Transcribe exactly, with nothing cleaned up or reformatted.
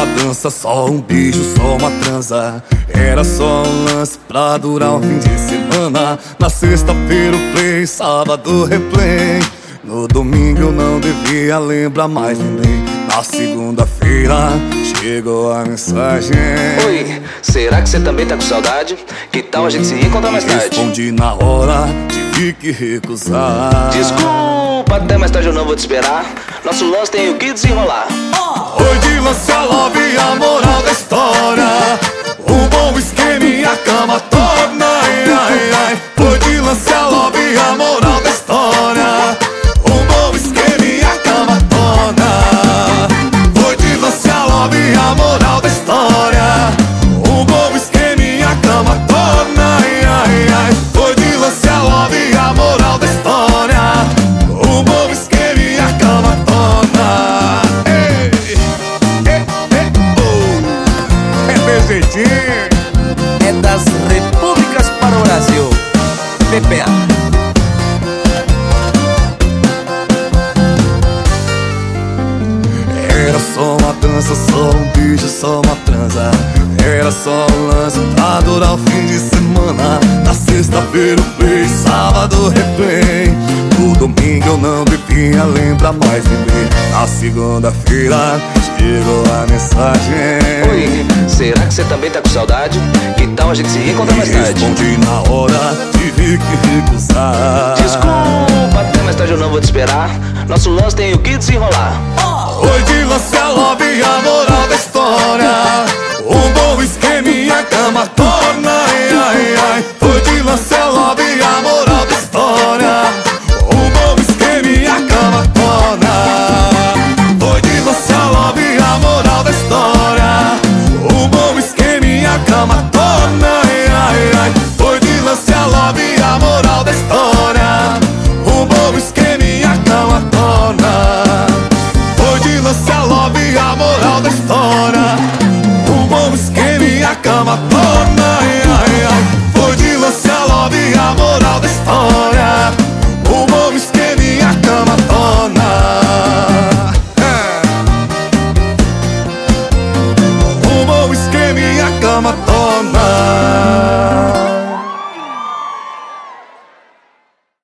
uma dança, só um beijo, só uma transa. Era só um lance pra durar um fim de semana. Na sexta-feira o play, sábado replay. No domingo eu não devia lembrar, mas lembrei. Na segunda-feira chegou a mensagem. Oi, será que você também tá com saudade? Que tal a gente se encontrar mais tarde? Respondi na hora, tive que recusar. Desculpa, até mais tarde eu não vou te esperar. Nosso lance tem o que desenrolar. Oi de lance, a love e a moral da história. Um bom esquema e a cama torna. Ai, ai, ai. Oi de lance, a love e a moral da história. Um bom esquema e a cama torna. Oi de lance, a love e a moral da história. Um bom esquema e a cama torna. Ai, ai, ai. Oi de lance, a love e a moral da história. Um bom esquema e a cama torna. Ei, ei, ei, oh. É desse jeitinho. É das repúblicas para o Brasil. P P A. Era só uma dança, só um beijo, só uma transa. Era só um lance pra durar o fim de semana. Na sexta-feira o play, sábado replay. No domingo eu não devia lembrar, mais lembrei. Na segunda-feira chegou a mensagem. Oi, será que você também tá com saudade? Que tal a gente se encontrar mais tarde? Respondi na hora, tive que recusar. Desculpa, até mais tarde eu não vou te esperar. Nosso lance tem o que desenrolar. Oi de lance, a love e a moral da história. Um bom esquema e a cama torna. Ai, ai, ai. Oi de lance, a love e a moral da história. Um bom esquema e a cama torna. Oi de lance, a love e a moral da história. Um bom esquema e a cama torna. Ai, ai, ai. Oi de lance, a love e a moral da história. Um bom esquema e a cama torna. Oi de lance, a love e a moral da história. Um bom esquema e a cama torna.